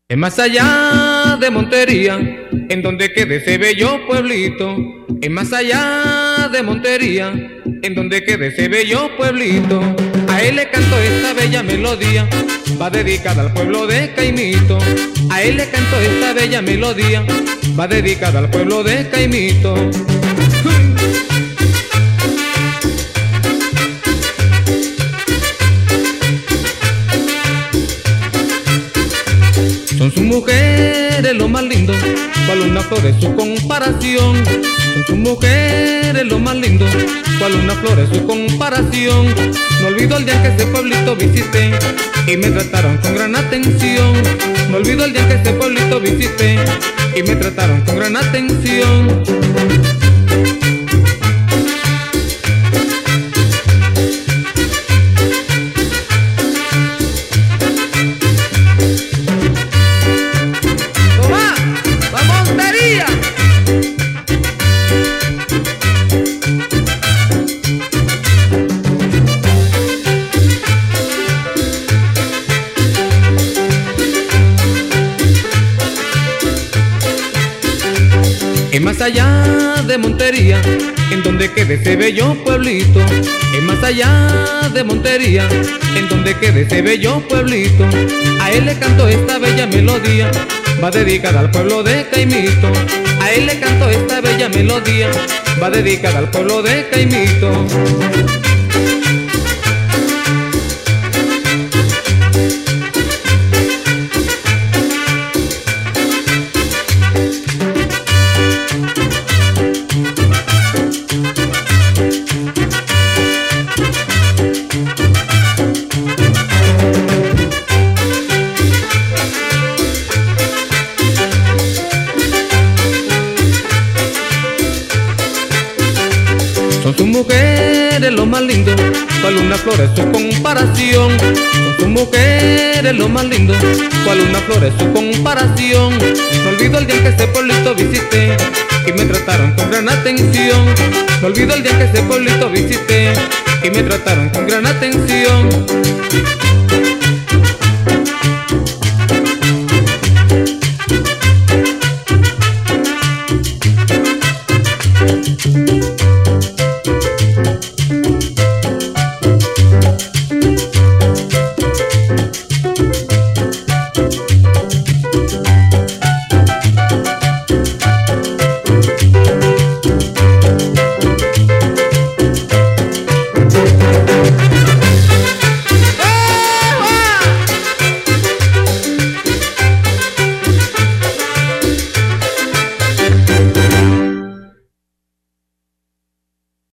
Es más allá de Montería, en donde quede ese bello pueblito. Es más allá de Montería, en donde quede ese bello pueblito. A él le canto esta bella melodía, va dedicada al pueblo de Caimito. A él le canto esta bella melodía, va dedicada al pueblo de Caimito. Son sus mujeres lo más lindo, cual una flor es su comparación. Son sus mujeres lo más lindo, cual una flor es su comparación. No olvido el día que ese pueblito visité y me trataron con gran atención. No olvido el día que ese pueblito visité y me trataron con gran atención. Es más allá de Montería, en donde quede ese bello pueblito. Es más allá de Montería, en donde quede ese bello pueblito. A él le canto esta bella melodía, va dedicada al pueblo de Caimito. A él le canto esta bella melodía, va dedicada al pueblo de Caimito. Son sus mujeres lo más lindo, cual una flor es su comparación. Son sus mujeres lo más lindo, cual una flor es su comparación. No olvido el día que ese pueblito visité y me trataron con gran atención. No olvido el día que ese pueblito visité y me trataron con gran atención.